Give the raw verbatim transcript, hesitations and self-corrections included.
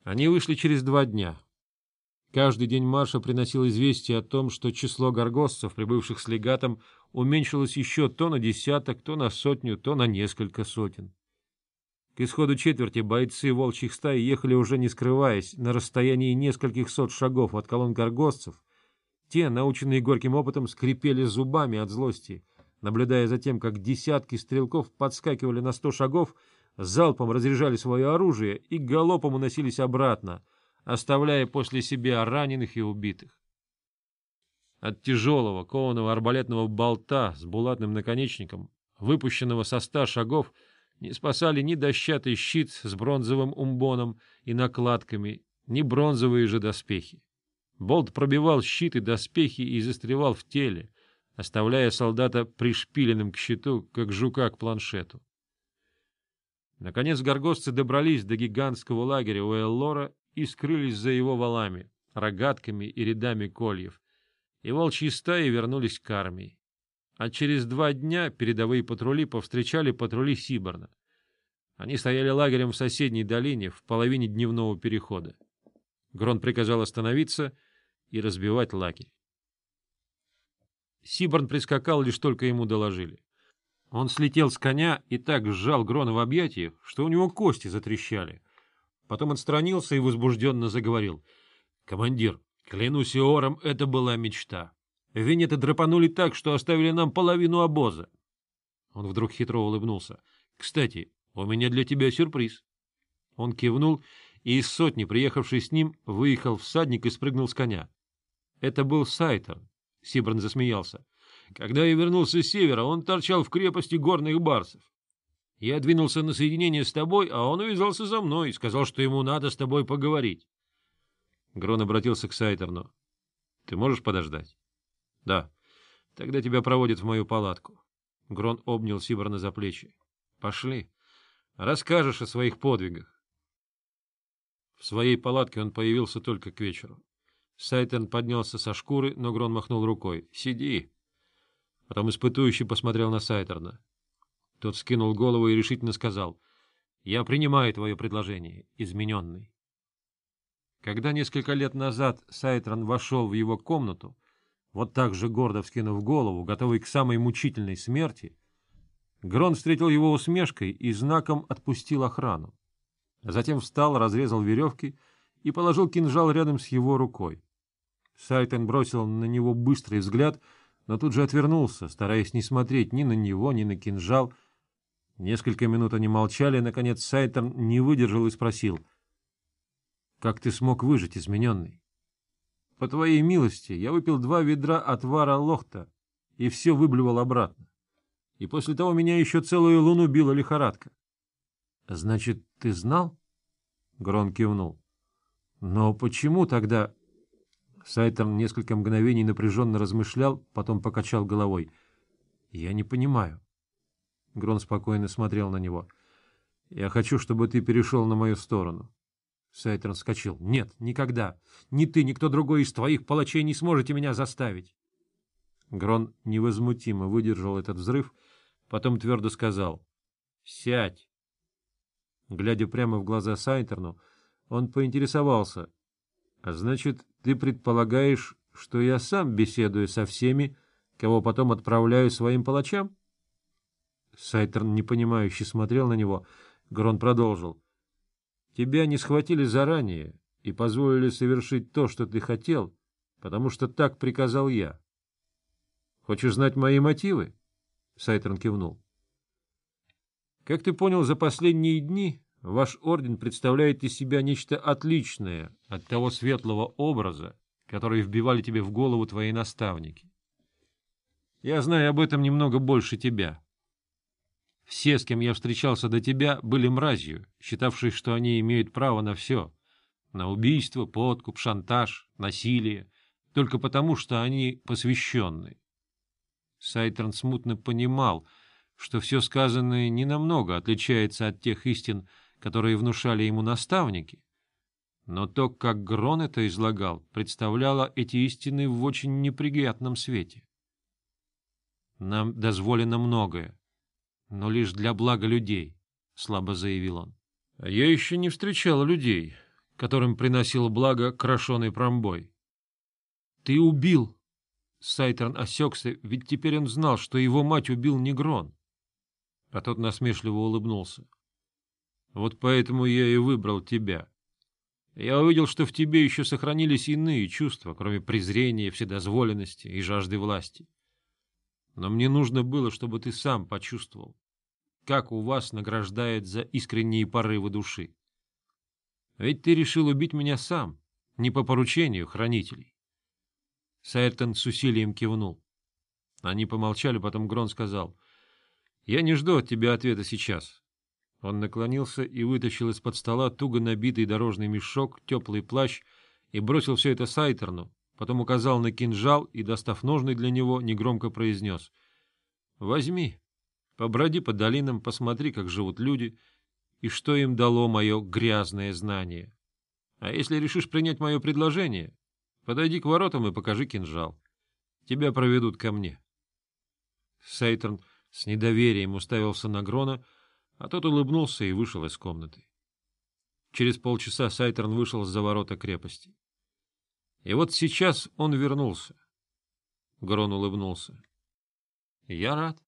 Они вышли через два дня. Каждый день марша приносил известие о том, что число горгостцев, прибывших с легатом, уменьшилось еще то на десяток, то на сотню, то на несколько сотен. К исходу четверти бойцы волчьих стай ехали уже не скрываясь, на расстоянии нескольких сот шагов от колонн горгостцев. Те, наученные горьким опытом, скрипели зубами от злости, наблюдая за тем, как десятки стрелков подскакивали на сто шагов, залпом разряжали свое оружие и галопом уносились обратно, оставляя после себя раненых и убитых. От тяжелого кованого арбалетного болта с булатным наконечником, выпущенного со ста шагов, не спасали ни дощатый щит с бронзовым умбоном и накладками, ни бронзовые же доспехи. Болт пробивал щит и доспехи и застревал в теле, оставляя солдата пришпиленным к щиту, как жука к планшету. Наконец горгостцы добрались до гигантского лагеря у Эллора и скрылись за его валами, рогатками и рядами кольев, и волчьи стаи вернулись к армии. А через два дня передовые патрули повстречали патрули Сиборна. Они стояли лагерем в соседней долине в половине дневного перехода. Грон приказал остановиться и разбивать лагерь. Сиборн прискакал, лишь только ему доложили. Он слетел с коня и так сжал Грона в объятиях, что у него кости затрещали. Потом отстранился и возбужденно заговорил. — Командир, клянусь Иором, это была мечта. Венеты драпанули так, что оставили нам половину обоза. Он вдруг хитро улыбнулся. — Кстати, у меня для тебя сюрприз. Он кивнул, и из сотни, приехавшей с ним, выехал всадник и спрыгнул с коня. Это был Сайтер. Сиборн засмеялся. Когда я вернулся с севера, он торчал в крепости горных барсов. Я двинулся на соединение с тобой, а он увязался за мной и сказал, что ему надо с тобой поговорить. Грон обратился к Сайтерну. — Ты можешь подождать? — Да. Тогда тебя проводят в мою палатку. Грон обнял Сиборна за плечи. — Пошли. Расскажешь о своих подвигах. В своей палатке он появился только к вечеру. Сайтерн поднялся со шкуры, но Грон махнул рукой. — Сиди. Потом испытующий посмотрел на Сайтерна. Тот скинул голову и решительно сказал: — Я принимаю твое предложение, измененный. Когда несколько лет назад Сайтерн вошел в его комнату, вот так же гордо вскинув голову, готовый к самой мучительной смерти, Грон встретил его усмешкой и знаком отпустил охрану. Затем встал, разрезал веревки и положил кинжал рядом с его рукой. Сайтерн бросил на него быстрый взгляд, но тут же отвернулся, стараясь не смотреть ни на него, ни на кинжал. Несколько минут они молчали, наконец Сайтерн не выдержал и спросил: — Как ты смог выжить, измененный? — По твоей милости я выпил два ведра отвара лохта и все выблевал обратно. И после того меня еще целую луну била лихорадка. — Значит, ты знал? Грон кивнул. — Но почему тогда... Сайтерн несколько мгновений напряженно размышлял, потом покачал головой. — Я не понимаю. Грон спокойно смотрел на него. — Я хочу, чтобы ты перешел на мою сторону. Сайтерн вскочил. — Нет, никогда. Ни ты, ни кто другой из твоих палачей не сможете меня заставить. Грон невозмутимо выдержал этот взрыв, потом твердо сказал: — Сядь. Глядя прямо в глаза Сайтерну, он поинтересовался: — А значит, ты предполагаешь, что я сам беседую со всеми, кого потом отправляю своим палачам? Сайтерн непонимающе смотрел на него. Грон продолжил: — Тебя не схватили заранее и позволили совершить то, что ты хотел, потому что так приказал я. Хочешь знать мои мотивы? Сайтерн кивнул. — Как ты понял, за последние дни ваш орден представляет из себя нечто отличное от того светлого образа, который вбивали тебе в голову твои наставники. Я знаю об этом немного больше тебя. Все, с кем я встречался до тебя, были мразью, считавшие, что они имеют право на все — на убийство, подкуп, шантаж, насилие, только потому, что они посвященные. Сайтерн смутно понимал, что все сказанное ненамного отличается от тех истин, которые внушали ему наставники, но то, как Грон это излагал, представляло эти истины в очень неприятном свете. «Нам дозволено многое, но лишь для блага людей», — слабо заявил он. — А я еще не встречал людей, которым приносил благо крашеный промбой. — Ты убил! Сайтерн осекся, ведь теперь он знал, что его мать убил не Грон. А тот насмешливо улыбнулся. — Вот поэтому я и выбрал тебя. Я увидел, что в тебе еще сохранились иные чувства, кроме презрения, вседозволенности и жажды власти. Но мне нужно было, чтобы ты сам почувствовал, как у вас награждает за искренние порывы души. Ведь ты решил убить меня сам, не по поручению хранителей. Сайртон с усилием кивнул. Они помолчали, потом Грон сказал: — Я не жду от тебя ответа сейчас. Он наклонился и вытащил из-под стола туго набитый дорожный мешок, теплый плащ и бросил все это Сайтерну, потом указал на кинжал и, достав ножны для него, негромко произнес: — Возьми, поброди по долинам, посмотри, как живут люди, и что им дало мое грязное знание. А если решишь принять мое предложение, подойди к воротам и покажи кинжал. Тебя проведут ко мне. Сайтерн с недоверием уставился на Грона, а тот улыбнулся и вышел из комнаты. Через полчаса Сайтерн вышел за ворота крепости. И вот сейчас он вернулся. Грон улыбнулся. — Я рад.